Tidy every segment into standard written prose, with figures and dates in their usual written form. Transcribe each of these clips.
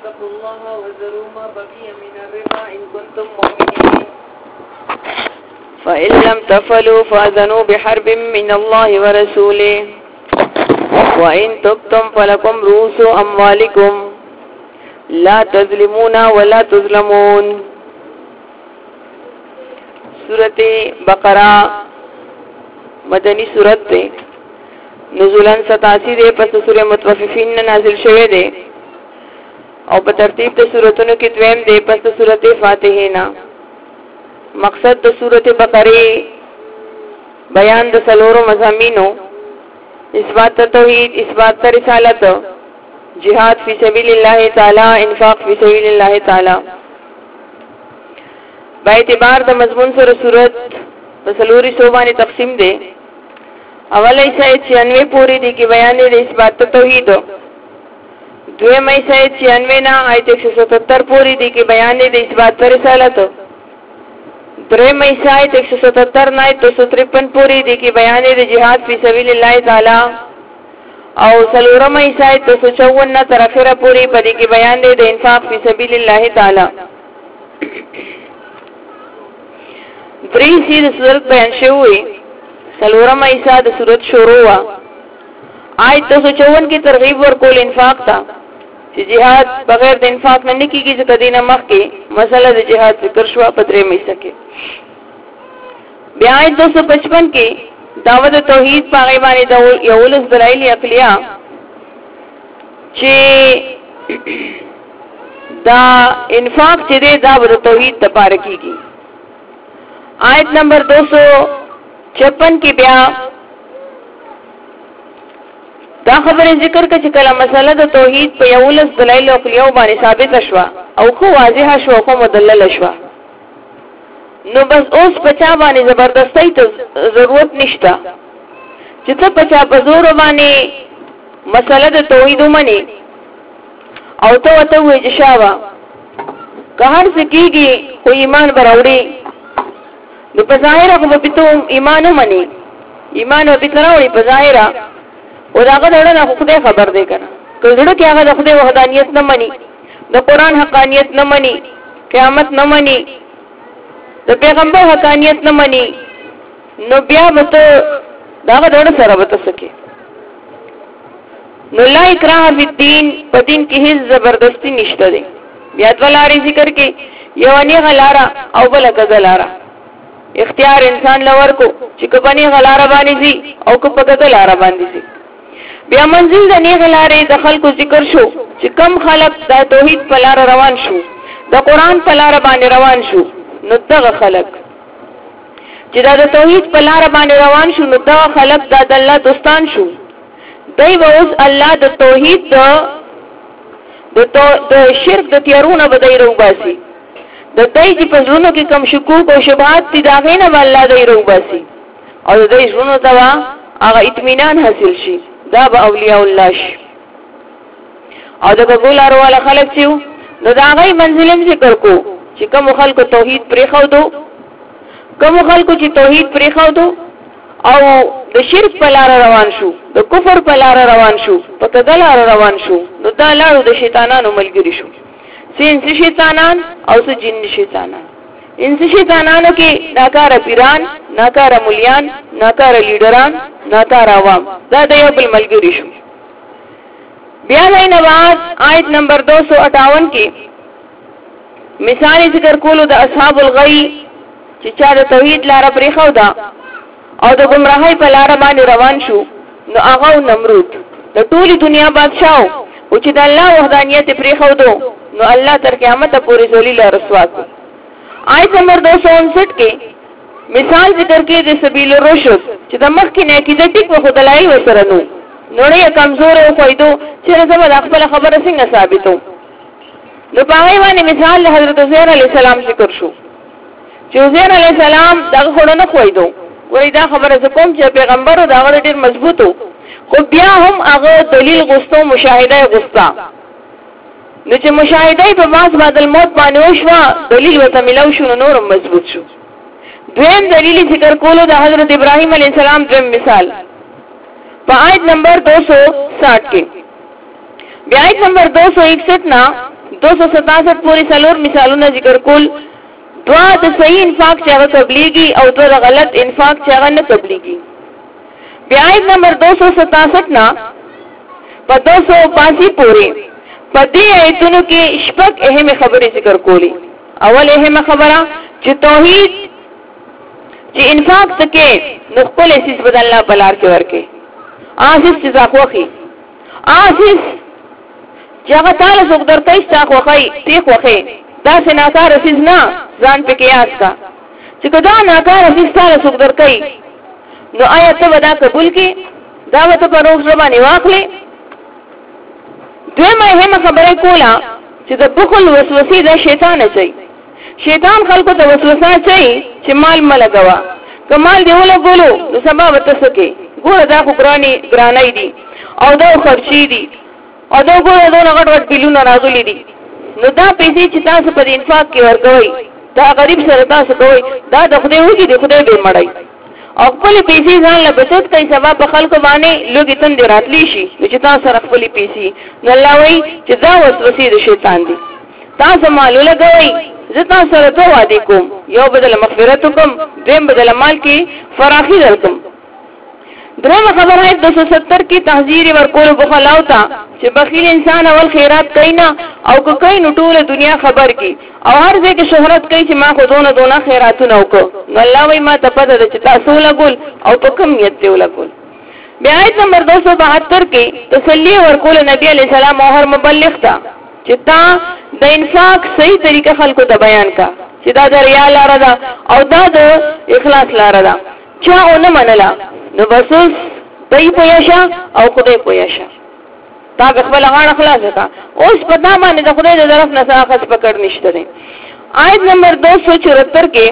واتقوا الله وذروا ما بقي من الربا إن كنتم مؤمنين فإن لم تفعلوا فأذنوا بحرب من الله ورسوله وإن تبتم فلكم رؤوس أموالكم لا تظلمون ولا تظلمون. سورة بقرہ مدنی سورت دے، نزولن 87 دے، پس سورہ متوففین نازل شوه دے او په ترتیب د سورتونو کې دویم دے پس سورت فاتحه نا. مقصد د سورت بقرہ بیان د سلورو مضامینو: اثبات توحید، اثبات رسالت، جهاد فی سبیل اللہ تعالی، انفاق فی سبیل اللہ تعالی. با اعتبار د مضمون سره صورت په سلوري صوبانه تقسیم دي. اول ایسه 96 پوری دي کې بیان دي اثبات توحید. دویم ایسه 96 نا آیت 177 پوری دي کې بیان دي اثبات رسالت. دریم ایسه 177 نا 253 پوری دي کې بیان دي جهاد فی سبیل اللہ تعالی. او سلورم ایسه 254 نا تر اخره پوری پدې کې بیان دي انفاق فی سبیل اللہ تعالی. دری سی د صورت بیان شوی، سلورم ایسا د صورت شروع وا. آیت 254 کی ترغیب ورکول انفاق تا چې جهاد بغیر د انفاق نه نکیږي، ځکه دینه مخکې مسله د جهاد ذکر شو په درې مېسه کې. بیا آیت 255 کې دعوت توحید پاغي باندې د یولس دلایل عقلیه چې دا انفاق چې د دعوت توحید لپاره کیږي. آیت نمبر 256 کی بیا دا خبره ذکر کړه چې کله مسله د توحید په یولس دلایل عقلیه باندې ثابت شوه او خو واضح شوه، خو مدلل شوه، نو بس اوس پچا باندې زبردستی ته ضرورت نشته چې ته پچا په زور باندې مسله د توحید ومني او ته وته وې چې شاوه که هر څه کېږي خو ایمان براوړي. نو په ظاهره خو به ته ایمان ومني، ایمان به ته راوړي په ظاهره، او دا هغه ډېر نه خدای خبر دی کنه. که زړه کې هغه د خدای وحدانیت نه مني، د قرآن حقانیت نه مني، قیامت نه مني، د پیغمبر حقانیت نه مني، نو بیا به ته دا هغه ډېر سره به ته سکے. نو لا اکراه فی الدین، په دین کې هیڅ زبردستی نشته دی. بیا د لارې ذکر کې یو نیغه لاره او بل کذلاره اختیار انسان لور کو چې کبنی غلاره باندې زی او کپګه لاره باندې زی. بیا منزل د نه غلاره د خلکو ذکر شو چې کم خلق د توحید په لار روان شو، د قران په لار باندې روان شو، نو دغه خلق چې د توحید په لار باندې روان شو، نو دغه خلق د الله دوستان شو. دای ووس الله د توحید د شرک د تیارونه بدای روباسي. د دای چې په ژوندو کې کم شکوک او شبهات دي دا غینه الله دای روباسي او د دې ژوندو ته هغه اطمینان حاصل شي. دا به اولیاء الله شي. او د قبول ارواله خلک چې نو دا غي منزلم ذکر کو چې کوم خلکو توحید پرې خو دو، کوم خلکو چې توحید پرې خو دو او د شرک په لار روان شو، د کفر په لار روان شو، په کذل روان شو، نو دا لارو د شیطانانو ملګری شو. انسی شیطانان او سو جن شیطانان. انسی شیطانانو کې ناکار پیران، ناکار مولیان، ناکار لیډران، ناکار عوام، دا د یو بل ملګری شو. بیا لای نواز آیت نمبر 258 کې مثال ذکر کولو د اصحاب الغی چې چا د توحید لار پرې خو دا او د گمراهۍ په لار باندې روان شو، نو هغه نمرود د ټولي دنیا بادشاہ او چې د الله وحدانیت پرې خو دو، نو الله تر قیامت پورې ذلیل رسوا کو. آیت نمبر 259 کې مثال ذکر کې د سبیل الرشد چې د مخ کې نه کې د ټیک په خدای وسره نو نړۍ کمزور او فائدو چې زما د خپل خبره څنګه ثابتو. نو په هغه باندې مثال حضرت عزیر علی السلام ذکر شو چې عزیر علی السلام دغه خورو نه خویدو. ورې دا خبره کوم چې پیغمبر دا ډېر مضبوطو، خو بیا هم هغه دلیل غوښتو، مشاهده غوښتا. نو چې مشاهده په باز بعد الموت باندې وشو، دلیل وته ملو شو، نور مضبوط شو. دویم دلیل ذکر کولو د حضرت ابراهیم علیه السلام دویم مثال په آیت نمبر 260 کې. بیا آیت نمبر 261 نا 267 پوری سلور مثالونه ذکر کول. دوا د صحیح انفاق چې هغه قبليږي او دوا د غلط انفاق چې هغه نه قبليږي. بیا آیت نمبر 267 نا په 282 پورې په دې آیتونو کې شپږ اهم خبرې ذکر کولې. اول اهم خبره چې توحید چې انفاق تکې نو خپل اساس بدل الله بلار کې ورکې اساس چې ځاخوخي اساس چې هغه تعالی څوک درته ځاخوخي تیخ وخي دا سناکار اساس نه ځان په قیاس کا چې کدا ناکار اساس تعالی څوک درکې نو آیت ودا قبول کې دا وته په روح زبانه واخلې. دویمه هم خبره کوله چې د بخل وسوسې د شیطان اچي. شیطان خلکو ته وسوسه اچي چې مال ملګوا کمال دی ولګولو نو سبب تسکه ګور دا خو ګرانی دي او دا خرچي دي او دا ګور دا غټ غټ بلونه راغلي دي. نو دا پیسې چې تاسو په انفاق کې ورکوي دا غریب سره تاسو کوي دا د خدای وږي د خدای به مړای او خپل پیسې ځان له بچت کوي سبب په خلکو باندې لوګي تند راتلی شي چې تاسو سره خپل پیسې نو الله وایي چې دا وسوسې د شیطان دي. تاسو مال لګوي زه تاسو سره دوه وعده کوم یو بدل مغفرت کوم دیم بدل مال کې فراخي درکم. درېمه خبره 270 کې تحذير ورکول بخل اوتا چې بخیل انسان اول خیرات کینا او کو کین ټول دنیا خبر کی او هر ځای کې شهرت کوي چې ما خو دونه خیراتونه وکړ. نو الله وایي ما ته پته ده چې تاسو لګول او په کوم نیت دی ولګول. بیا آیت نمبر 272 کې تسلی ورکول نبی علی السلام او هر مبلغ ته چې تا د انفاق صحیح طریقه خلکو ته بیان کا چې دا د ریا لار ده او دا د اخلاص لار ده. چا اونه منلا نو بسوس دای پویشا او خدای پویشا تا خپل غاړه خلاص کا اوس پتا باندې د خدای د طرف نه ساخت پکړ نشته دي. آیت نمبر 274 کې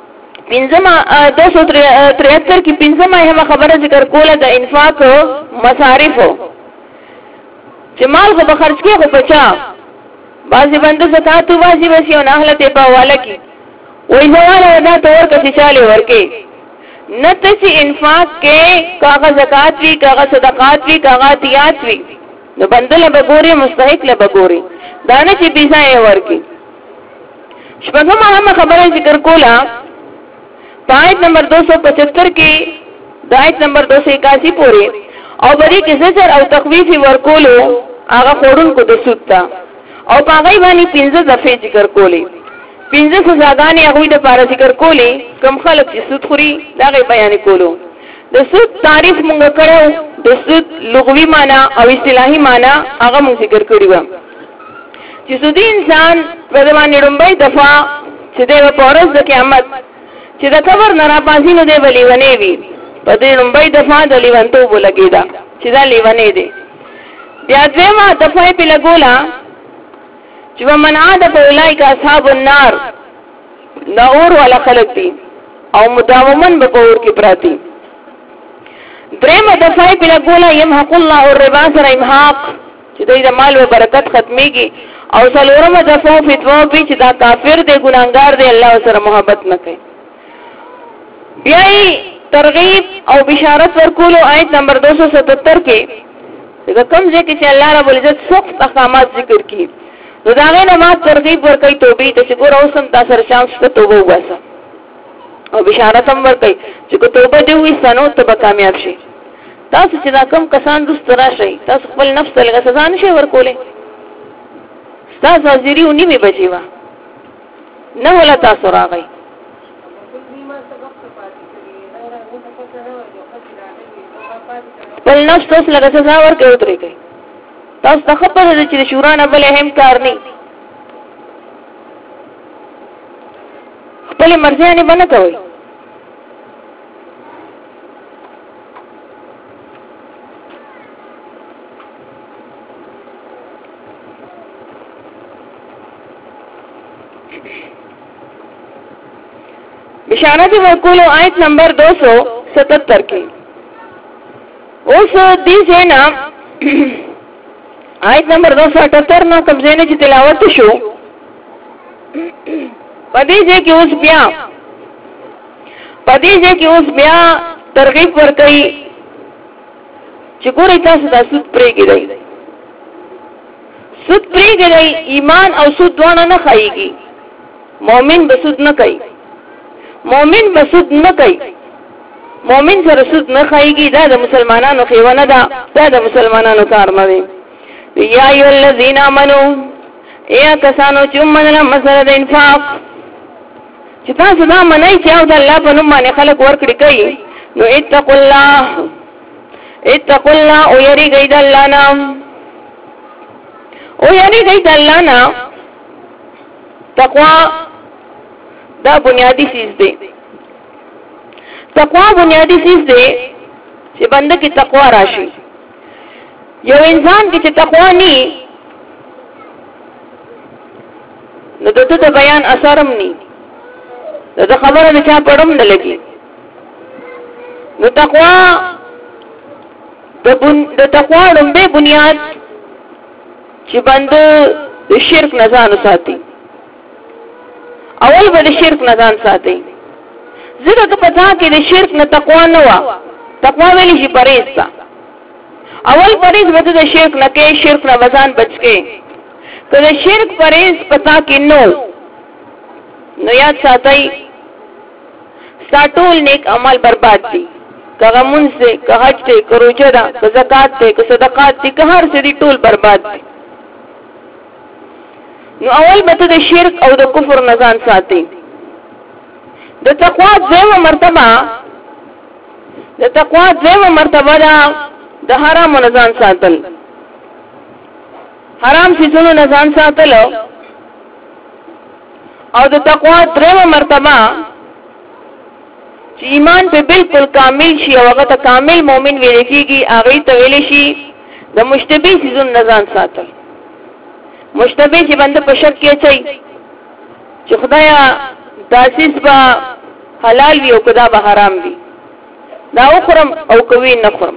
273 کې 5 خبره ذکر کوله د انفاق مصارف چې مال خو خرج کې خو بچا بازي بند زکات واجب وسی او اهلته په حواله کې وې زواله ادا تور کسي چاله ورکه نته چې انفاق کې کاغذ زکات وی کاغذ صدقات وی کاغذ تیات وی نو بندل به ګوري مستحق له بګوري دانه چې پیسې ورکی. شپږم هم خبره ذکر کولا آیت نمبر 275 کې د آیت نمبر 281 پورې او بری کې زجر او تخویف ورکولو هغه خورون کو د سود تا او پاغي باندې 15 دفعه ذکر کولې 15 سزاګانې هغه د پاره ذکر کولې کم خلک چې سود خوري دا غي بیان کولو. د سود تعریف مونږ کړو د سود لغوي معنی او اصطلاحي معنی هغه مونږ ذکر کړی و چې سودي انسان په باندې لومبۍ دفعه چې د پورز د قیامت چې د قبر نه را پاسي نو دی ولیونه وي په دې لومبۍ دفعه د لیوانتو بولګیدا چې دا لیونه دي. بیا دغه دفعه په لګولا چې ومن عاد فاولئک اصحاب النار نور ولا خلق دي او مداومن به پور کې پراتی. درېمه دفعه په لګولا يمحق الله الربا سره امحاق چې د مال او برکت ختميږي او څلورمه دفعه فتوا به چې دا کافر دی ګناګار دی الله سره محبت نه کوي. بیا ترغیب او بشارت ورکولو آیت نمبر 277 کې دا کوم ځکه چې الله رب العزت سخت احکامات ذکر کړي نو دا غي نه ما ترغیب ورکړي توبې ته چې ګور اوسم تاسو سره شانس ته توبه وباسه او بشارت هم ورکړي چې کو توبه دی وي سنو ته به کامیاب شي. تاسو چې دا کوم کسان رست راشي تاسو خپل نفس ته لږه سزا نشي ورکولې تاسو حاضری ونی می بچیوا نه ولا تاسو راغی بل نفس تاسو لږه سزا ورکړي وتري کوي تاسو ته خبره ده چې شورا نه بل هم کار نه خپل مرزي نه بنه کوي. بشارت ورکولو آیت نمبر 277 کې اوس دې څنګه آیت نمبر 278 نو کوم ځای نه چې تلاوت شو پدې کې اوس بیا ترغیب ورکړي چې ګورې تاسو د سود پرې کېدای سود پریږدئ ایمان او سود دواړه نه خایږي مؤمن به سود نه کوي مؤمن سره سود نه خایږي دا د مسلمانانو خیونه ده دا د مسلمانانو کار نه دی یا ایها الذین آمنو ایا کسانو چې منله مسله د انفاق چې تاسو دا منئ چې او د الله په نوم باندې خلک ورکړي کوي نو اتقوا الله او یریږئ د الله نه تقوا دا بنیادی چیز دی چې بنده کې تقوا راشي یو انسان کې چې تقوا ني نو دته د بیان اثرم ني دا خبره نه چا پړم نه لګي نو تقوا د تقوا لومبه بنیاد چې بنده د شرک نه ځان ساتي اول به د شرک نه ځان ساتي زړه په پتا کې د شرک نه تقوا نه وا تقوا ویلې شي پرهیز تا اول پرهیز وته د شرک نه کې شرک نه وزن بچ کې کله شرک پرهیز پتا کې نو یاد ساتي ساتول نیک عمل برباد دي کغه مون سے که حج ته که روزه ده که زکات ته که صدقات ته که هر څه دي ټول برباد دي نو اول به د شرک او د کفر نه ځان ساتي د تقوا ځوه مرتبه ده د حرام نه ځان ساتل حرام شیزونو نه ځان ساتل او د تقوا درېمه مرتبه چې ایمان په بالکل کامل شي او هغه ته کامل مؤمن ویل کېږي هغه ته ویل شي د مشتبه شیزونو نه ځان ساتل مشتبه چې بنده په شک کې چي چې خدایا داسیس با حلال وي او کدا به حرام وي دا وخرم او کوي نه خرم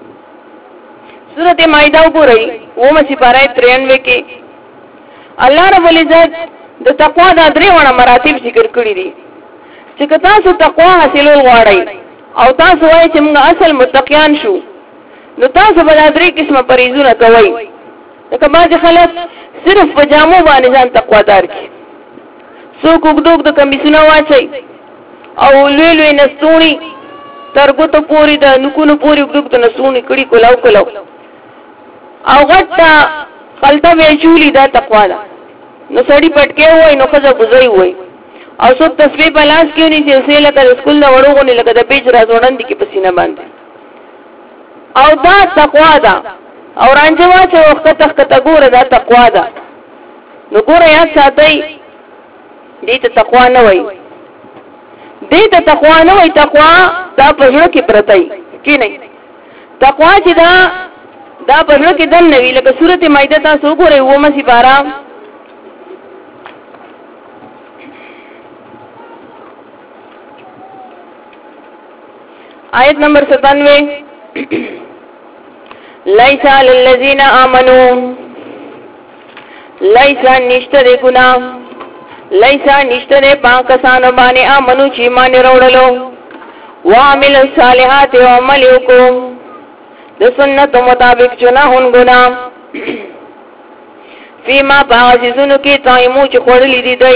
سورته مائده وګورئ اومه سپاره 93 کې الله رب العزت د تقوا د درېونه مراتب ذکر کړی دي چې تاسو تقوا حاصلول غواړئ او تاسو وایئ چې موږ اصل متقیان شو نو تاسو به د درې قسمه پریزونه کوئ لکه بعض خلک صرف په جامو باندې ځان تقوا دار کی څوک وګدوګ د کمیسونه واچي او لوی نستونی ترګو ته پوری د نکونو پوری وګدوګ ته نستونی کړي کولاو او غټه خلطه ویچولی دا تقوا ده نو سړی پټکه وای نو خزه بوزي وای او څو تسبیح بلاس کیونی چې سه لکه سکول دا وړوغونی لکه د بیج راځوړند کی پسینه باندې او دا تقوا ده او رانجوا چې وخت تخته ګوره دا تقوا ده نو ګوره یا ساتي دې ته تقوا نه وای تقوا دا په ژوند کې پرتای کی نه تقوا چې دا په ژوند کې دن نوی لکه سورته مائده تاسو ګورئ ومه سي بارا آیت نمبر 97 لیسا للذین آمنوا لیسا نشتر گناہ لیسا نشتر پاکسانو بانے آمنو چی مانے روڑلو وعمل الصالحات وعملیو کو د سنت مطابق جناحن گناہ فیما پاغزیزونو کی تائمو چی خوڑلی دی دی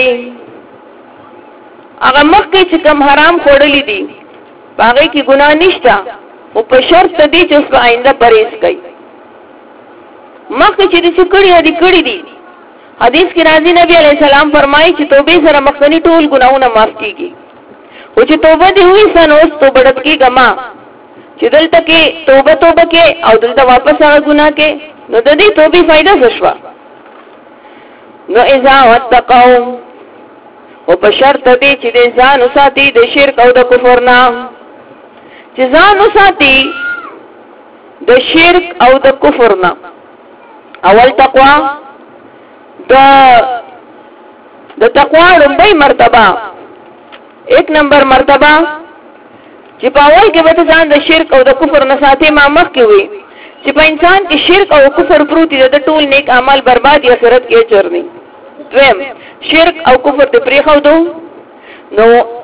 اگر مخی چی کم حرام خوڑلی دی باغی کی گناہ نشتا او په شرط دی چې اوس په آینده پرهیز کوي مخکې چې دې کړي دي حدیث کې راځي نبی علیہ السلام فرمایي چې توبه سره مخکنی ټول ګناهونه معاف کیږي او چې توبه دې وي سنوس توبه ډک کیږي ما چې دلته کې توبه کې او دلته واپس هغه ګناه کې نو د دې توبې فائدہ څه شو نو اذا وتقوا او په شرط دی چې دې ځان وساتي د شرک او د کفر نه چې ځان وساتي د شرک او د کفر نه اول تقوا د تقوا لومړی مرتبه 1 نمبر مرتبه چې په اول کې به ځان د شرک او د کفر نه ساتي ما مخ کې وي چې په انسان کې شرک او کفر پروت دي د ټول نیک اعمال برباد یا آخرت کې چرني دویم شرک او کفر ته پریخو دو نو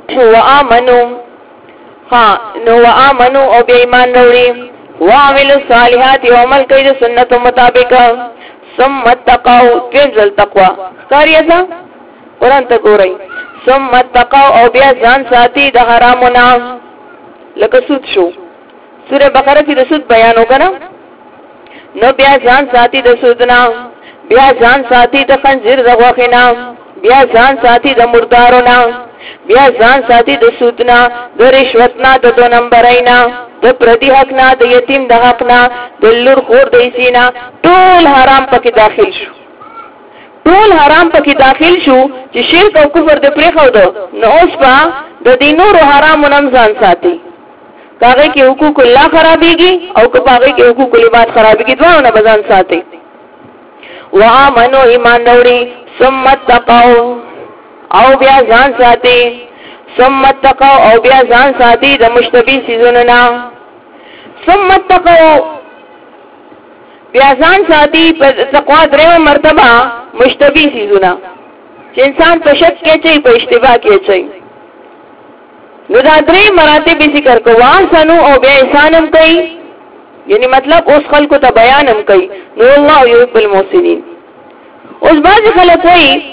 وآمنو او بے ایمان روڑی وعملوا الصالحات و عمل کوي د سنت مطابق ثم اتقوا تنزل تقوا کاریزا قرآن تا گو رئی ثم اتقوا او بیا ځان ساتي د حرامنا لکه سود شو سوره بقره کې د سود بیان وکړه نو بیا ځان ساتي د سودنا بیا ځان ساتي د خنزیر د غوښینا بیا ځان ساتي د مردارونه بیا ځان ساتي د سودنا د رشوتنا د 2 نمبراینا د پردي حق نه د یتیم د حق نه د لور خور د سینا ټول حرام پکې داخل شو ټول حرام پکې داخل شو چې شرک او کفر د پرې خو دو نو اوس په د دینورو حرام نم ځان ساتي کاغه کې حقوق الله خرابيږي او کاغه کې حقوق العباد خرابيږي دوه نه بزان ساتي وآمنوا ایمان نوري ثم اتقوا او بیا ځان ساتي ثم اتقوا او بیا ځان ساتي د مشتبه سيزونو نه ثم اتقوا بیا ځان ساتي په تقوا درې مرتبه مشتبه سيزونه چې انسان په شک کې چي په اشتباه کې چي نو دا درې مراتب ذکر کوه سنو او بیا احسانم کوي یعنی مطلب اوس خلکو ته بیانم کوي نو الله يحب المحسنين اوس باز خلک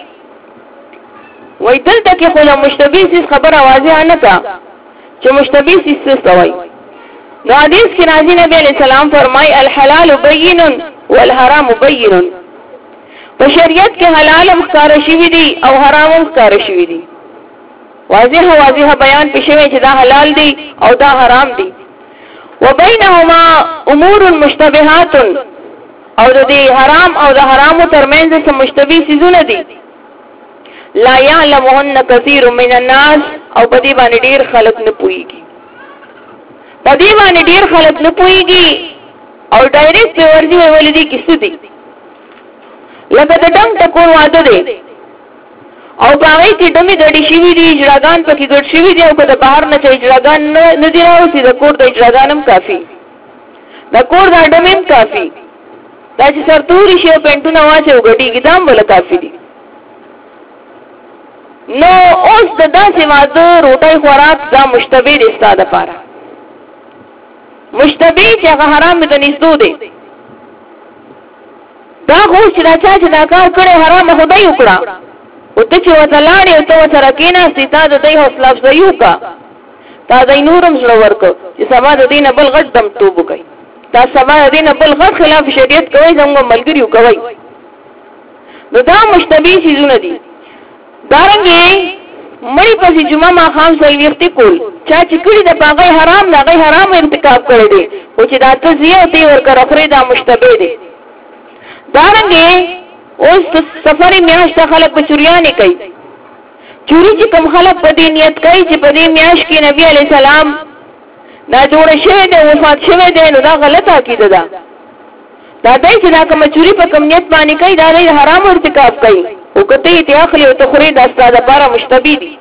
وای دلته کې خو مشتبه سي خبره واضحه نه کا چې مشتبه سي څه وای نو حدیث کې نبی علیہ السلام فرمای الحلال بین والحرام بین په شریعت کې حلال مخکار شوی دي او حرام مخکار شوی دي واضح بیان پښوی چې دا حلال دي او دا حرام دي وبینهما امور مشتبهات او د حرام او د حرام ترمنځ څه مشتبه سيزونه دي لا يعلمهن كثير من الناس او پدی باندې ډیر خلک نه پويږي پدی باندې ډیر خلک نه پويږي او ډایرکټ په ورځي ولدي کیسه دي لکه د ډنګ ټکور واده دي او باندې چې دمه ډډی شي دي اجراګان پکې ګډ شي دي او کله بهر نه چې اجراګان نه دي راوځي د کور د اجراګانم کافي د کور د اډمم کافي دا چې سرتوري شي پنټونه واچو غټي ګدام ولا کافي دي نو اوس د داسې واده روټي خوراک دا مشتبه دي ستاده لپاره مشتبه چې هغه حرام دي نږدې دي دا خو چې راځي چې دا کار کړي حرام خدای وکړه او ته چې وځلاړې او ته سره کېنا ستا د دې حوصله افزایو کا تا د نورم زړه ورکو چې سبا د دینه بل غټ دم توب کوي دا سبا د دینه بل غټ خلاف شریعت کوي زموږ ملګریو کوي نو دا مشتبه شيزونه دي دارنګي مړی پسې جمعه ما خام صحیح وختي کول چا چې کړي د باغې حرام نه غي حرام ارتکاب کړی دي او چې دا ته زیات دی ورکر اخري دا مشتبه دي دارنګي اوس سفر میاش ته خلک په چوریانه کوي چوری چې کوم خلک په دې نیت کوي چې په دې میاش کې نبی عليه السلام دا جوړ شوی دی وفات شوی دی نو دا غلطه عقیده ده دا دای چې دا کوم چوری په کوم نیت باندې کوي دا لري حرام ارتکاب کوي او کته ته اخلي او تخري د استاد لپاره مشتبه دي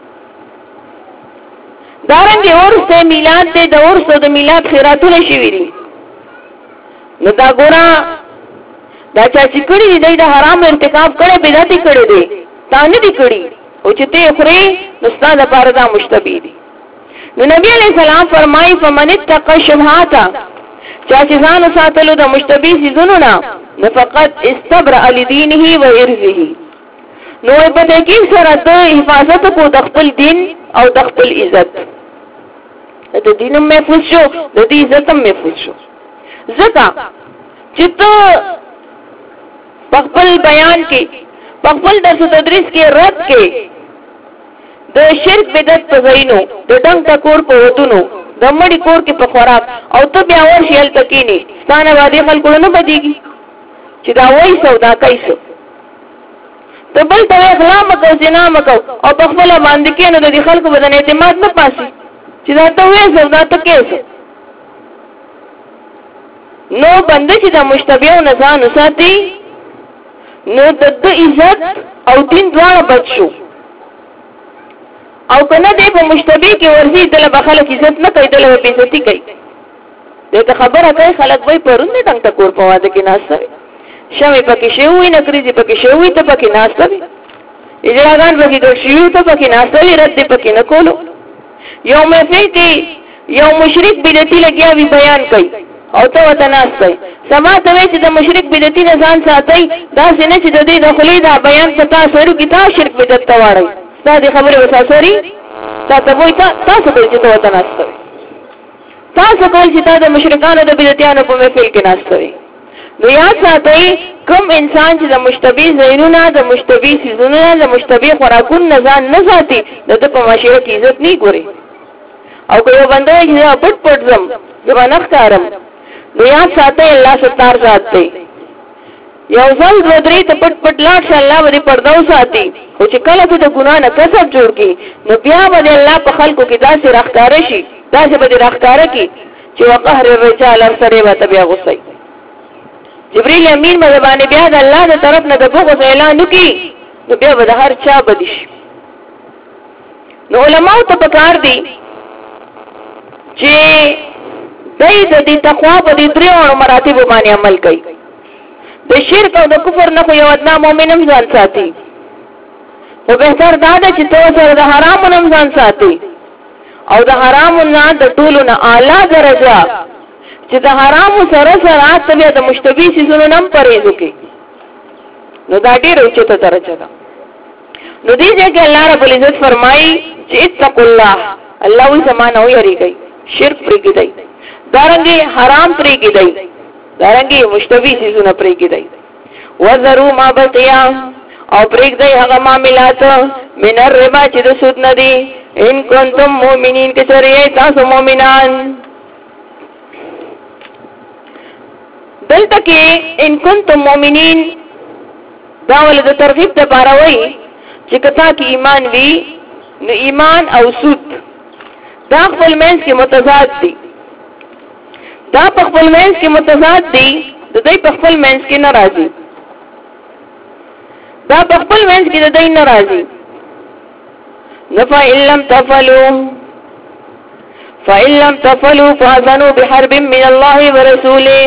دارنګه ورسته میلاد ته د ورسته د میلاد خیراتونه شوی دي نو دا ګورا دا چې کړي دی د حرام ارتکاب کړي بدعتي کړي دي تا نه دي کړي او چې ته خوري نو استاد لپاره دا مشتبه دي نو نبی علیہ السلام فرمایي فمن اتقى الشبهات چې ځان ساتلو د مشتبه سيزونو نه فقط استبرأ لدينه وعرضه نو په دې کې سره د حفاظت کو د خپل دین او د خپل عزت د دینم محفوظ شو د دې عزتم محفوظ شو ځکه چې ته خپل بیان کې خپل درس تدریس کې رد کې د شرک بدعت په ځینو د ډنګ ټکور په ودونو د مړی کور کې په خوراک او ته بیا ورشل تکینی ستانه وادي خلکو نه بدیږي چې دا وای سودا کایسو ته بل ته اخلاق مکو جنا مکو او په خپل باندې کې نو د خلکو بدن اعتماد نه پاسي چې دا ته وای سودا ته کیسه نو بنده چې د مشتبه او نزان ساتي نو د عزت او دین دواړه بچو او کنه دې په مشتبه کې ورزي دله بخله عزت نه کوي دله په عزتي کوي دغه خبره کوي خلک وای پرون دې څنګه کور په واده کې ناشته شمه پکې شوی نه کړی پکې شوی ته پکې ناشته اجراګان پکې د شیو ته پکې ناشته رد پکې نه کولو یو مفتی یو مشرک بدعتي لګیا وی بیان کوي او ته وتناستئ سما ته وی چې د مشرک بدعتي نه ځان ساتئ داسې نه چې د دې د خولې دا بیان په تاسو ورو کې تاسو شرک بدعت ته واړئ دا دې خبرې وساسوري تاسو وایي تاسو کوئ چې ته وتناستئ تاسو کوئ چې تاسو د مشرکانو د بدعتیانو په محفل کې ناستئ نو یاد ساتئ کوم انسان چې د مشتبه ذهنونه د مشتبه سيزونه د مشتبه خوراکونو نه ځان نه ساتي د په معاشره کې عزت نه ګوري او کوي بنده چې پټ پټ زم زبانه ښکارم نو یاد ساتئ الله ستار ذات دی یو ځل دوه درې ته پټ پټ لاړ شه الله باندې پردو ساتي او چې کله ته د ګناه نه کسب جوړ کی نو بیا باندې الله په خلکو کې داسې راخکاره شي داسې به راخکاره کی چې وقهر الرجال سره به بیا غصه جبريل امین مزبانه بیا د الله د طرف نه د بغض اعلان وکي نو بیا به هر چا بدیش نو علماء ته پکار دي چې دای د دې تقوا په دې درو مراتب باندې عمل کوي د شرک او د کفر نه خو یو ادنا مؤمنم ځان ساتي او به تر دا چې تو سره د حرام نه ځان ساتي او د حرام نه د ټولو نه اعلی درجه چې د حرام سره سره ته د مشتبه سيزونو نم پرېز وکي نو دا ډېر اوچته درجه ده نو دې ځکه الله رب العزت فرمایي چې اتقوا الله الله وي سمانه ويریږي شرک پرېږدي دارنګي حرام پرېږدي دارنګي مشتبه سيزونه پرېږدي وذروا ما بقيا او پرېږدي هغه معاملات من الربا چې د سود نه دي ان کنتم مؤمنین که چېرې تاسو مؤمنان دلته کې ان کنتم مؤمنین دا ول د ترغیب د باروي چې کتا کې ایمان وی نو ایمان او سود دا خپل منځ کې متضاد دي دا په خپل منځ کې متضاد دي د دې په خپل منځ کې ناراضي دا په خپل منځ کې د دې ناراضي نفع ان لم تفعلوا فاذنوا بحرب من الله ورسوله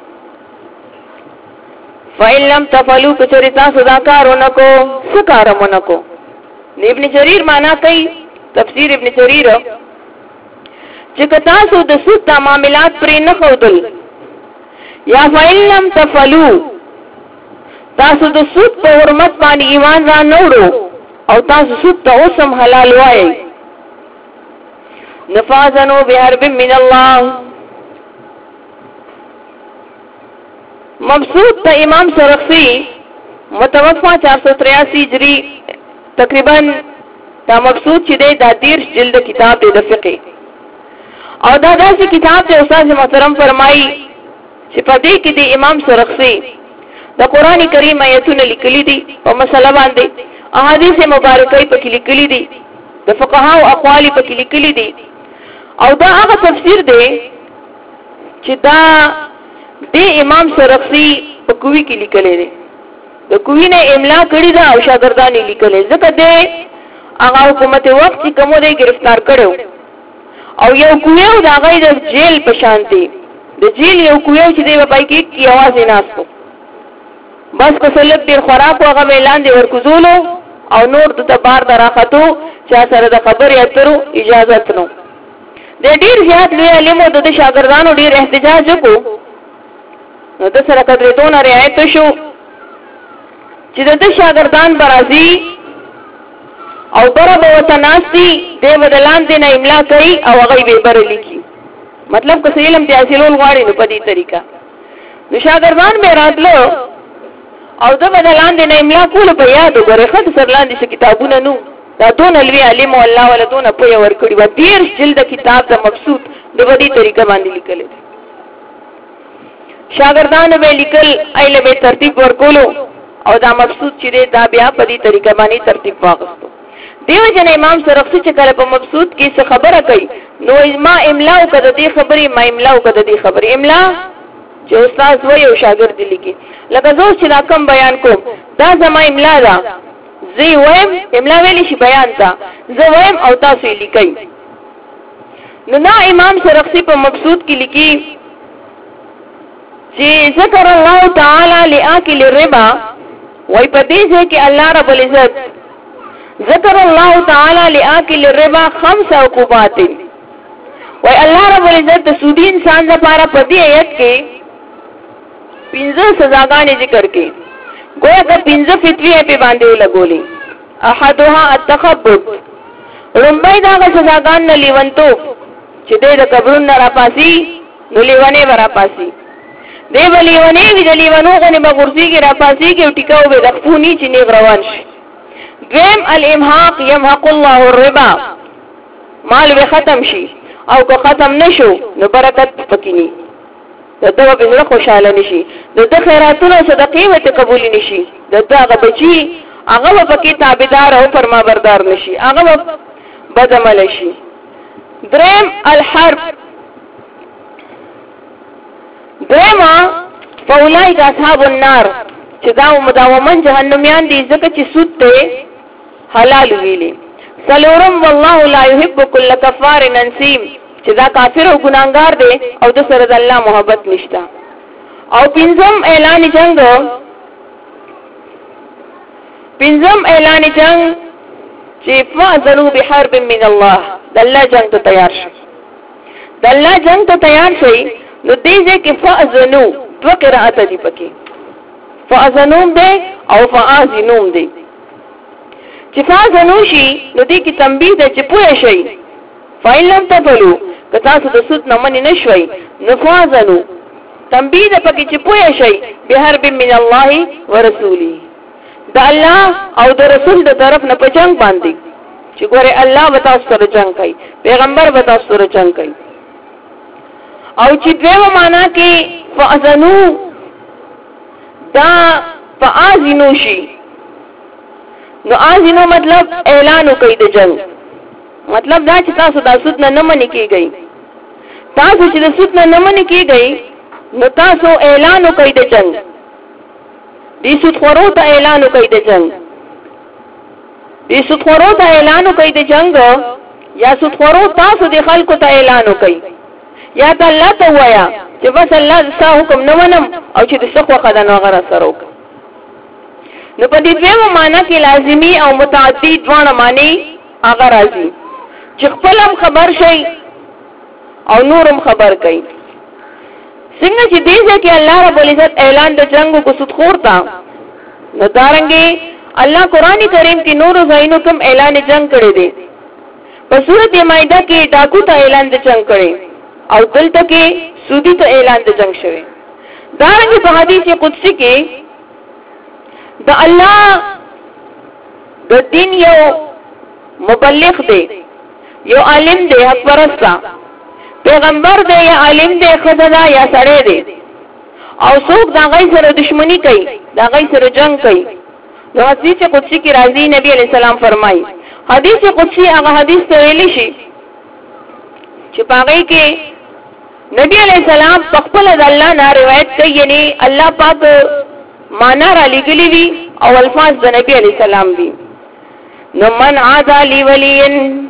فإن لم تفعلوا کچریتا صداکارونکو سکارمونکو ابن جریر معنا کوي تفسیر ابن جریر چې تاسو د سود د معاملات پرې نه خودل یا فإن لم تفعلوا تاسو د سود په حرمت باندې ایمان را نوړو او تاسو سود ته اوسم حلال وایي نفاذنوا بحرب من الله مبسوط تا امام سرخسی متوفا 483 هجری تقریبا دا مبسوط چې دا 13 جلد کتاب دی د فقه او دا داسې کتاب دی استاد محترم فرمایي چې په دې کې د امام سرخسی د قران کریم آیتونه لیکلي دي او مسله باندې احادیث مبارکه په کې لیکلي دي د فقها او اقوال په کې لیکلي دي او دا هغه تفسیر دی چې دا د امام سرخسی په کوی کې لیکلې ده د کوی نه املا کړی دا او شاګردانی لیکلې ځکه د هغه حکومت وخت چې کومه دی گرفتار کړو او یو کوی او دا غي د جیل په شانتي د جیل یو کوی چې دی په پای کې आवाज نه ناستو بس کو سلب ډیر خوراک هغه اعلان دی ورکوزولو او نور د تبار دراختو چې سره د خبرې اترو اجازه نو د ډیر زیات لوی علمو د شاګردانو ډیر احتجاج وکړو نو د سره قدر دون رعایت شو چې د شاګردان برازي او برابر وتناسي د بدلان دینه املا کوي او هغه به بر لیکي مطلب که علم ته حاصلول غواړي نو په دې طریقه نو شاګردان به راتلو او د بدلان دینه املا کول په یاد وګوره خاطر سرلاندې ش کتابونه نو دا دون الوی علم الله ولدون په ور کړی و 13 جلد کتاب د مبسوط د دې طریقه باندې لیکل دي شاګردان به لیکل ایله به ترتیب ورکولو او دا مبسوط چې دا بیا په دې طریقه باندې ترتیب واغستو دیو جن امام سرخسی چې کله په مبسوط کې څه خبره کوي نو ما املا او کده دې خبرې ما املا او کده دې خبرې املا چې استاد وایي او شاګرد لیکي لکه زه چې راکم بیان کوم دا زما املا ده زه وایم املا ویلی شي بیان تا زه وایم او تاسو یې لیکئ نو نا امام سرخسی په مبسوط کې لیکي چې ذکر الله تعالی لآکل الربا وای په دې کې الله رب العزت ذکر الله تعالی لآکل الربا 5 عقوبات وای الله رب العزت د سودی انسان لپاره په دې آیت کې 15 سزاګانې ذکر کړي گویا که 15 فطری په باندې لګولې احدها التخبط لومبای دا سزاګان نه لیونتو چې د قبرونو نه راپاسي نو لیونه ورا پاسي دی ولیونه وی د لیونو غنه بغورځي کې راپاسي کې ټیکاو به د خونی چې نه روان شي دویم الامحاق يمحق الله الربا مال به ختم شي او که ختم نشو نو برکت پکینی دغه به زړه خوشاله نشي دغه خیراتونه صدقې وته قبول نشي دغه بچي هغه پکې تابعدار او فرمانبردار نشي هغه بدعمل شي دریم الحرب درما فولای اصحاب النار چې دا مداومن جهنميان دي ځکه چې سود ته حلال ویلي سلورم والله لا يحب كل كفار نسيم چې دا کافر او ګناګار دي او د سره د الله محبت نشته او پنځم اعلان جنگ چې فاذلوا بحرب من الله د الله جنگ ته تیار شي نو دیزه کې فاذنو دو قرات دي پکې فاذنوم دي او فاذنوم دي چې فاذنو شي نو دې کې تنبیه ده چې پوه شي فایلم تفلو که تاسو د سود نه منی نشوي نو فاذنو تنبیه ده پکې چې پوه شي به حرب من الله ورسوله د الله او د رسول د طرف نه په جنگ باندې چې ګوره الله وتا سره جنگ کوي پیغمبر وتا سره جنگ کوي او چې دیو معنا کې فاذنو دا فاذنو شي نو اذنو مطلب اعلان کوي د جنگ مطلب دا چې تاسو د سود نه منی کیږئ تاسو چې د سود نه منی کیږئ نو تاسو اعلان کوي د جنگ دې سود خورو ته اعلان کوي د جنگ یا سود خورو تاسو د خلکو ته اعلان کوي یا ته الله ته وایا چې بس الله ستاسو حکم نه منم او چې د څخه خدانو غره سره وک نو په دې دیمه معنا کې لازمی او متعدی دوه معنی هغه راځي چې خپلم خبر شي او نورم خبر کوي څنګه چې دې ځکه الله رب العزت اعلان د جنگ کو سودخور تا نو دارنګي الله قران کریم کې نور زاینو کوم اعلان جنگ کړی دی په سورته مائده کې ډاکو ته اعلان د جنگ کړی او دلته کې سودی ته اعلان د جنگ شوی دارنګه په حدیث قدسی کې د الله د دین یو مبلغ دی یو عالم دی حق پرستا پیغمبر دی یا عالم دی خدای یا سره دی او څوک دا غي سره دښمنی کوي دا غي سره جنگ کوي نو حدیث قدسی کې راځي نبی علیہ السلام فرمایي حدیث قدسی هغه حدیث ته ویل شي چې پاغي کې نبی علیہ السلام خپل د الله نه روایت کوي یعنی الله پاک معنا را لګلی وی او الفاظ د نبی علیہ السلام دي نو من عادى لي وليا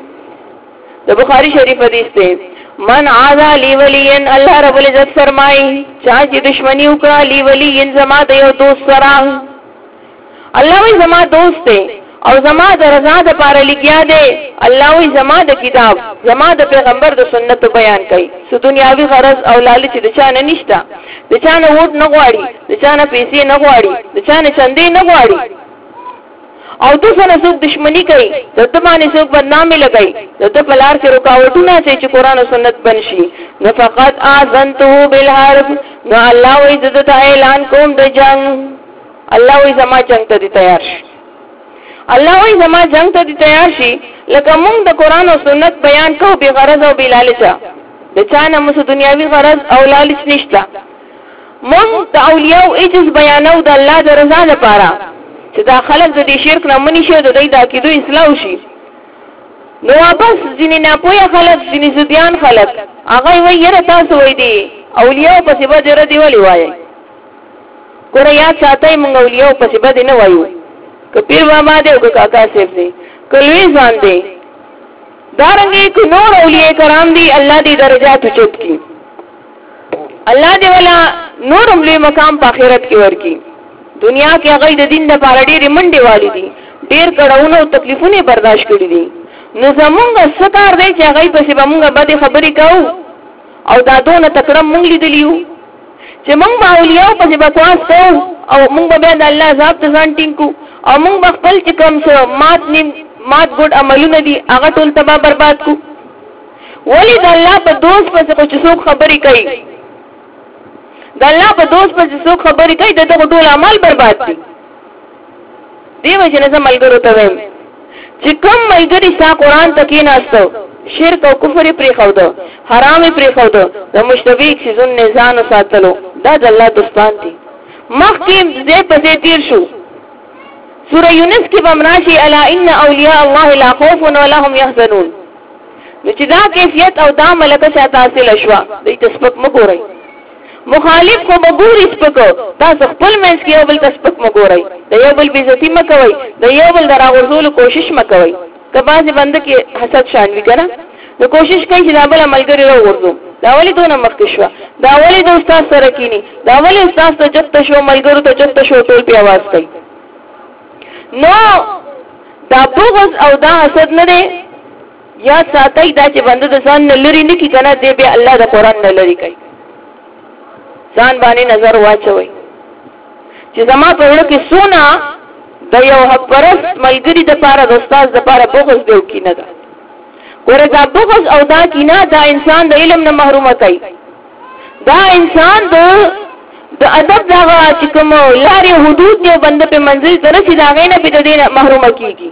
د بخاری شریف حدیث ته من عادى لي وليا الله رب العزت فرمایي چې دشمنی وکړه لي ولي زما د یو دوست سره الله وی زما دوست دی او زما د رضا د پاره لګیا دی الله وی زما د کتاب زما د پیغمبر د سنت بیان کوي سو دنیاوی غرض او لالچ د چانه نشتا د چانه ووټ نه غواړي د چانه پیسې نه غواړي د چانه چندې نه غواړي او د سره څوک دشمنی کوي د ته باندې څوک بدنامي لګي د ته پلار کې رکاوټونه چې قرآن او سنت بنشي نو فقط اذنته بالحرب نو الله وی د اعلان کوم د جنگ الله وی زما جنگ ته تیار شي الله وی زما جنگ ته تیار شي لکه موږ د قرآن او سنت بیان کوو به غرض او به لالچ د چانه مو دنیاوی غرض او لالچ نشته موږ د اولیاء ایجز بیانو د الله د رضا لپاره چې دا خلک د دې شرک نه منی شي د دې د عقیدو اصلاح شي نو واپس ځینې نه پوهه خلک ځینې زديان خلک هغه وی یره تاسو وی دي اولیاء په سبا جره دی ولي وایي ګوره یا ساتي موږ اولیاء په سبا دی نه وایو که پیر بابا دی او که کاکا صاحب دی کلوی ځان دی دارنګه کو نور اولیاء کرام دی الله دې درجات اوچت کی الله دې ولا نورم لوی مقام په آخرت کې ورکی دنیا کې هغه د دین د پاره ډېر منډه والی دي ډېر کړهونه او تکلیفونه برداشت کړی دي نو زمونږ سکار دی چې هغه پسې به مونږ بدې خبرې کوو او دا دونه تکړه مونږ لیدلی یو چې مونږ به اولیاو پسې بکواس کوو او مونږ به بیا د الله عذاب ته ځان ټینګ کړو او مونږ به خپل چې کوم څه مات ګډ عملونه دي هغه ټول تباه برباد کړو. ولې د الله په دوست پسې خو چې څوک خبرې کوي د الله په دوست پسې څوک خبرې کوي دغه ټول اعمال برباد دي. دې وجه نه زه ملګرو ته وایم چې کوم ملګري ستا قرآن ته کېناستو شرک او کفر یې پرېښوده حرام یې پرېښوده د مشتبه څیزونو نه ځان وساتلو دا د الله دوستان دي. مخکې ځای په ځای تېر شو سوره یونس کې به هم راشي الا ان اولیاء الله لا خوف ولا هم یحزنون. نو چې دا کیفیت او دا ملکه چاته حاصله شوه دوی ته سپک مه ګورئ. مخالف خو به ګوري سپکو تاسو خپل منځ کې یو بل ته سپک مه ګورئ د یو بل بېزتي مه کوئ د یو بل د راغورځولو کوشش مه کوئ. که بعضې بنده کې حسد شان وي که نه نو کوشش کوي چې دا بله ملګري راوغورځو دا ولې دونه مخکې شوه دا ولې د استاد سره کینی دا ولې استاد ته جفته شو ملګرو ته جفته شو ټول پې اواز کوي. نو دا بغض او دا حسد نه دی یاد ساتئ دا چې بنده د ځان نه لرې نه کړي که نه دی بیا الله د قرآن نه لرې کوي. ځان باندې نظر واچوئ چې زما په زړه کې څونه د یو حق پرست ملګري دپاره د استاد دپاره بغض دی او کینه ده. ګوره دا بغض او دا کینه دا انسان د علم نه محرومه کوي دا انسان د ادب دغه چې کوم لارې حدود دی بنده په منزل ته رسي د هغې نه پې د دې نه محرومه کېږي.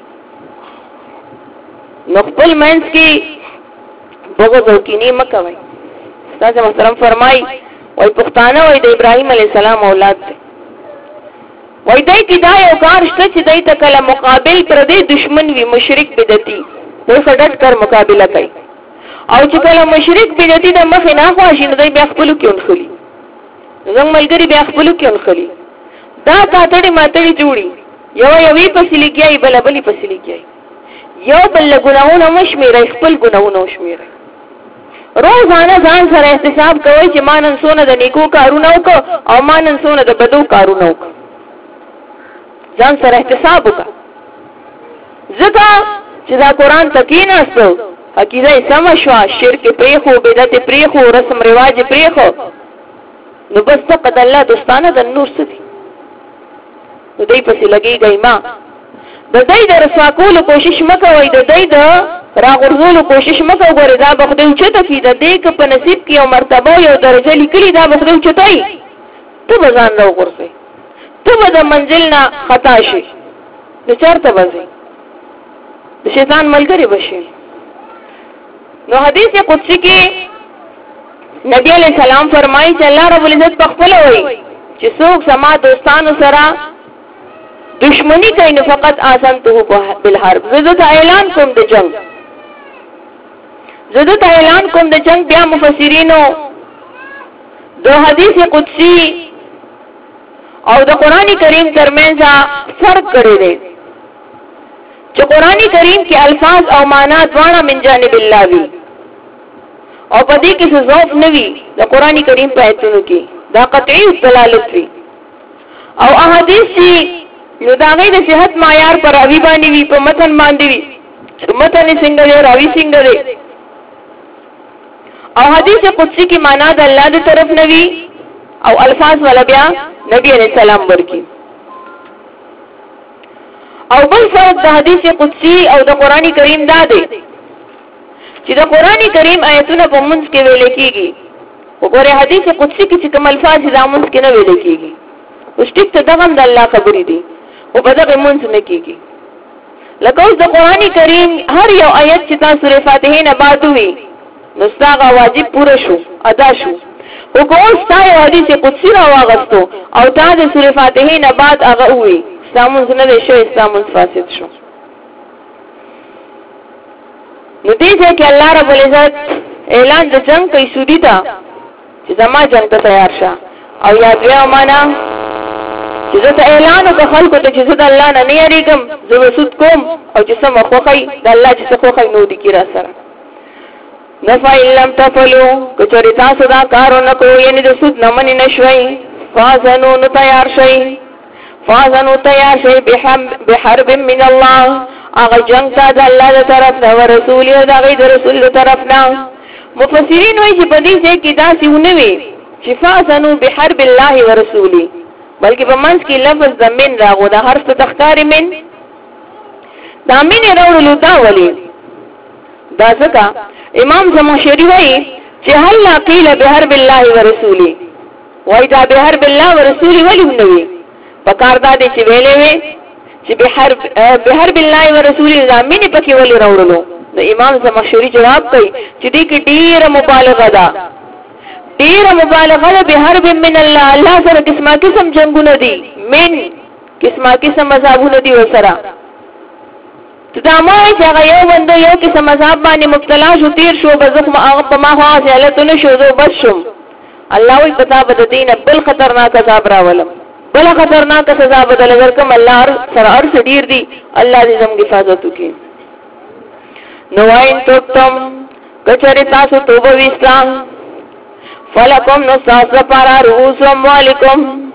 نو خپل منځ کې بغض او کینې مه کوئ. تاسې محترم فرمایي وای پښتانه وای د ابراهیم علیه السلام اولاد دی وای دی کې دا یو کار شته چې دی ته کله مقابل پردی دشمن وي مشرک بدعتي دی ښه ډډ کر مقابله کوي او چې کله مشرک بدعتي د مخې نه خواشي نو دی بیا خپلو کې ونښلي زموږ ملګري بیا خپلو کې ونښلي دا کاتړې ماتړې جوړي یوې پسې لګیایي بله بلې پسې لګیایي یو بل له ګناهونه مه شمېرئ خپل ګناهونه وشمېرئ. روزانه ځان سره احتساب کوئ چې ما نن څونه د نیکو کارونه وکړه او ما نن څونه د بدو کارونه وکړه. ځان سره احتساب وکړه ځکه چې دا قرآن ته کېناستو عقیده یې سمه شوه شرک یې پرېښو بدعت یې پرېښو رسم رواج یې پرېښو نو بس دقه د الله دوستانه د نور څه دي نو دی پسې لګېږئ ما د دی د رسوا کولو کوشش مه کوئ د دی د راغورځولو کوشش مه کوئ. ګورې دا به خدای اوچته کړي د دې که په نصیب کې یو مرتبه یو درجه لیکلي دا به خدای اوچتوي ته به ځان راوغورځئ ته به د منزل نه خطا شي نو چېرته به ځئ د شیطان ملګري به شي. نو حدیث قدسي کې نبی علیہ السلام فرمایي چې الله رب العزت پخپله وایي چې څوک زما دوستانو سره دشمنی کوي نو فقط آسنته بالحرب زه ته اعلان کوم د جنگ بیا مفسرینو د حدیث قدسی او د قرآن کریم ترمنځ فرق کړی دی چې قرآن کریم کې الفاظ او معنا دواړه من جانب الله وي او په دې کې څه ضعف نه وي د قرآن کریم په آیتونو کې دا قطعي دلالت وي او احادیث چې نو دا غي د صحت معیار پر راوی باندې وي په متن باندې وي متن څنګه دی راوی څنګه دی او حدیث قدسی کی معنا د الله دی طرف نه وي او الفاظ ولا بیا نبی علیہ السلام ورکی. او بل فرق د حدیث قدسی او د قرآن کریم دا دی چې د قرآن کریم آیتونه په منځ کې ویل کېږي وګوره حدیث قدسی کې چې کوم الفاظ د منځ کې نه ویل کېږي اوس ټیک ته دغه د الله خبرې دي او په دغه منځ نه کېږي. لکه اوس د قرآن کریم هر یو آیت چې تاسو سورې فاتحې نه بعد وي نو ستاسو واجب پوره شو ادا شو او که اوس تا یو حدیث قدسی راواغستو او تا د سورې فاتحې نه بعد هغه ووي ستا مونځ نه دی شوی ستا مونځ فاسد شو. نو دې ځای کې الله رب العزت اعلان د جنگ کوي سودي ته چې زما جنگ ته تیار شه او یاد ویا معنا چې زه ته اعلان وکړم خلکو ته چې زه د الله نه نه یېرېږم زه به سود کوم او چې څه مه خوښوي د الله چې څه خوښوي نو دي کي را سره نفعئن لم تفعلوا که چېرې تاسو دا کار ونه کړو یعنې د سود نه منې نه شوئ فاذنوا نو تیار شئ بحرب من الله هغه جنگ ته د الله د طرف نه او رسول او د رسول د طرف نه. مفسرین وایي چې په دې ځای کې داسې ونه وي چې فاذنوا بحرب الله ورسوله، بلکې په منځ کې لفظ د من راغو د حرف تختار من دا من راوړلو دا ولي دا ځکه امام زمخشري وایي چې هل قیل بحرب الله ورسوله وای دا بحرب الله ورسوله ولي نوې پکار دا دي چې ویلې وي چې بحرب الله ورسوله زمینه پکې ولي راوړلو. نو امام زمخشري جواب کوي چې دې کې ډیره مبالغه ده، ډیره مبالغه ده. بحرب من الله، الله سره قسمه قسم جنگونه دي، من قسمه قسم مذهبونه دي وسره. دا مو چې هغه یو بنده یو قسم مذهب باندې مبتلا شو تیر شو بزخم هغه په ما خاص حالتونه شو زو بس شم. الله وی پتا بد دین بل خطرناک عذاب راولم، بل خطرناک سزا بدل ورکم. الله سره ارس ډیر دی، الله دې زموږ حفاظت وکړي. نو وین توتم کچری تاسو توبه وستا فلکم نو تاسو لپاره رؤوس اموالکم،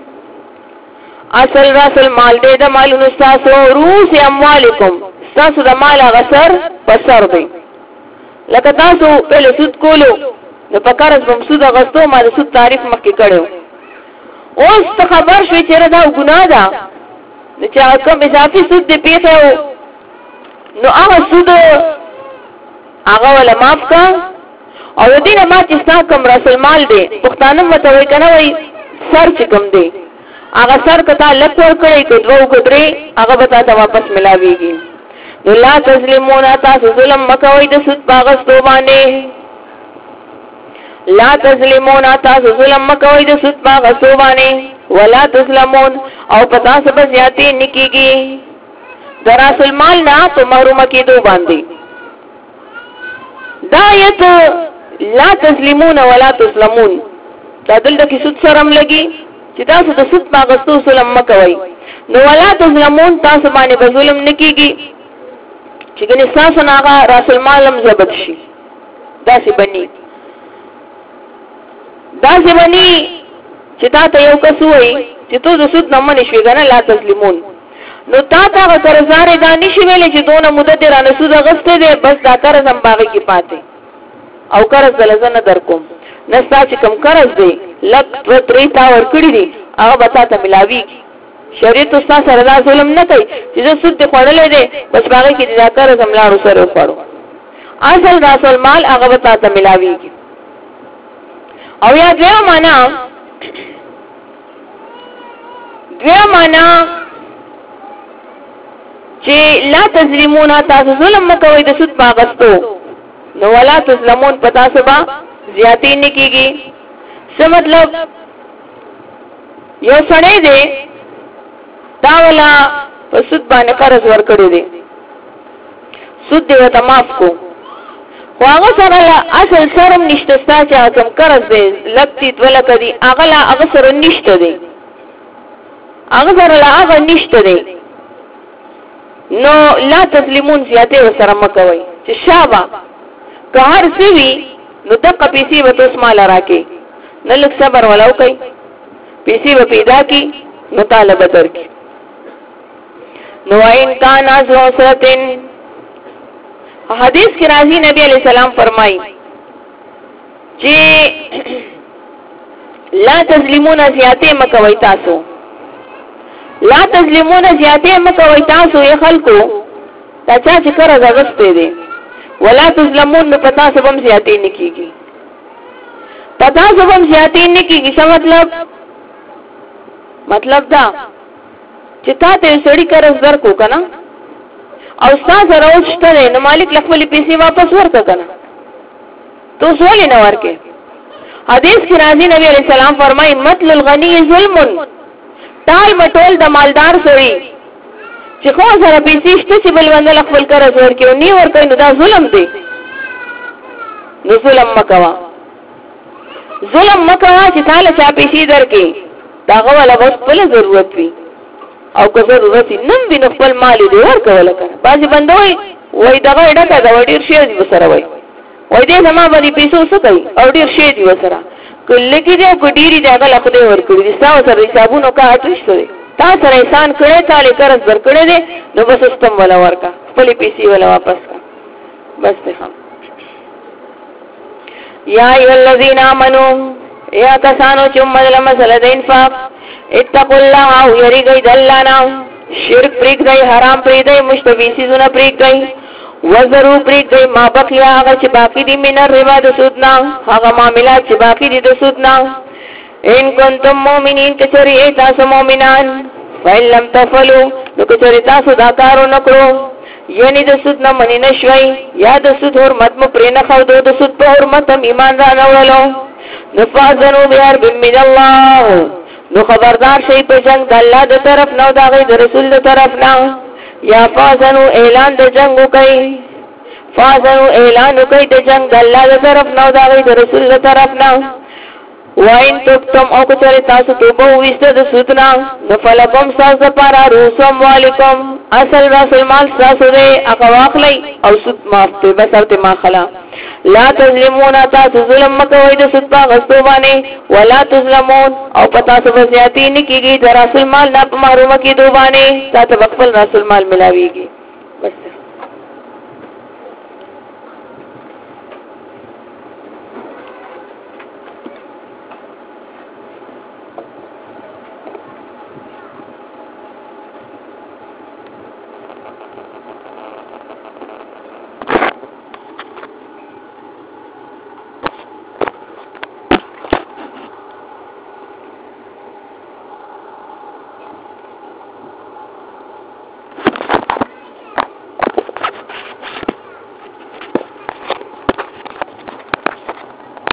اصل راسل مال دې د مالونو تاسو رؤوس اموالکم، تاسو د مال غسر پسر دی. لکه تاسو په سود کولو نو پکارس بم سود غستو ما د سود تعریف مخکې کړو. اوس ته خبر شوي چې دا ګناه ده چې کوم اضافي سود دې پیښو نو هغه سود هغه ولا معاف کا او دې نه ما چې څنګه کوم رسول مال دی پښتانه متوي کنه وای سر چې کوم دی هغه سر کته لکور کړی کو دوه ګدري هغه به تاسو واپس ملاويږي. نو لا تظلمون تاسو ظلم مکوئ د سود باغستو باندې، لا تظلمون تاسو ظلم مکوئ د سود باغستو باندې ولا تظلمون او پتا سب زیاتی نکیږي در اصل مال نه تو محروم کېدو باندې. دا آیت لا تظلمون ولا تظلمون دا دلته کې سود شرم لګي چې تاسو د سود باغستو ظلم مکوئ. نو ولا تظلمون تاسو باندې به ظلم نکیږي چې ګنې تاسو نه هغه راس المال هم ضبط شي. داسې بني چې تا ته یو کس وایي چې تو د سود نه منې شوې کنه لا تظلمون، نو تا ته هغه قرضدار دا نشي ویلی چې دونه مده دې رانه سود اخیستی دی بس دا قرض هم په هغې کې پاتې او قرض دله زه نه در کوم. نه ستا چې کوم قرض دی لږ دوه درې تا ورکړي دي هغه به تا ته ملاویږي. شریعت ستا سره دا ظلم نه کوي چې زه سود دې خوړلی دی بس په هغې کې دې دا قرض هم لاړو سره وخوړو. اصل راس المال هغه به تا ته ملاویږي. او یا دویمه معنا چې لا تظلمون تاسو ظلم مکوئ د سود باغستو نو ولا تظلمون پتا سبا زیاتی نه کیږي. څه مطلب یو سړی دی دا ولا په سود باندې قرض ورکړی دی، سود دی ورته معاف کو خو هغه سره اصل سرم نشته، ستا چې کوم قرض دی لږ دي دوه لکه دي هغه سره نشته دی، هغه سره هغه نشته دی. نو لا تظلمون زیاته ورسره مکوئ چې شابه که هر څه وي نو دغه پیسې به تاسو مال راکې نه لږ صبر ولو کوي پیسې به پیدا کی نو طالب درکې. نو ان کان ازوسرتن حدیث کې راځي نبی علیہ السلام فرمایي چې لا تظلمون زیاته مکوئ تاسو، لا تظلمون زیاته مکوئ تاسو یې خلکو دا چې قرض اغستی دی ولا تظلمون نو پتا سبم زیاته نه کیږي، پتا سبم زیاته نه کیږي. څه مطلب دا چې تا ته سړی قرض درکو کنه او استاد راوښته نو مالک خپل پیسې واپس ورکړه کنه تو سوال نه ورکې. حدیث کې راځي نبی علیہ السلام فرمایي مثل الغنی ظلم، ټال مټول د مالدار سړي چې خو سره پیسې شته چې بل باندې خپل قرض ورکړي او نی ورکړي نو دا ظلم دی. نو ظلم مکوا چې تعالی چا پیسې درکې دا غواړه بس خپل ضرورت وي او که ضرورت نن وي نو خپل مال دې ورکول کنه. بعضی بندوي وای دا ډکه دا ډیر شي دې وسره وای دې زما باندې پیسې وسه کوي او ډیر شي دې وسره کله کې دې کو ډیری دا غل خدای ورکړي دي تاسو سره حسابونو کا اټریشته تا سره احسان کړي تعالی قرض ورکړي دي نو بس استم ولا ورکا خپل پیسې ولا واپس کا بس ته. یا ای الذین آمنو یا کسانو چې مدل مسله د انفاق اتقوا الله او یریږئ د الله نه شرک پرېږدئ حرام پرېږدئ مشتبه څیزونه پرېږدئ وزرو پرېږدئ ما بقیا هغه چې باقي دي من الربا د سود نه هغه معاملات چې باقي دي د سود نه ان کنتم مؤمنین که چېرې تاسو مؤمنان فإن لم تفعلوا نو که چېرې تاسو دا کار ونه کړو یعنی د سود نه منې نه شوئ یا د سود حرمت مو پرې نه ښودو د سود په حرمت هم ایمان را نه وړلو نو فأذنوا بحرب من الله نو خبردار شئ په جنگ د الله د طرف نه او د هغې د رسول د طرف نه یا فأذنوا اعلان د جنگ وکئ فأذنوا اعلان وکئ د جنگ د الله د طرف نه او د هغې د رسول د طرف نه وَإِن تُبْتُمْ او کچره تاسو توبه وسته د سودنا نفلکم ساز پارا روسم والیکم اصل رسول مال تاسو دې اقواخلی او سود معاف ته بسرته ما خلا لا تظلمون تاسو ظلم مکوئ د سود په غصو باندې ولا تظلمون او پتا سو زیاتی نه کیږي د رسول مال نه په محرومه کې دوه باندې تاسو خپل رسول مال ملاويږي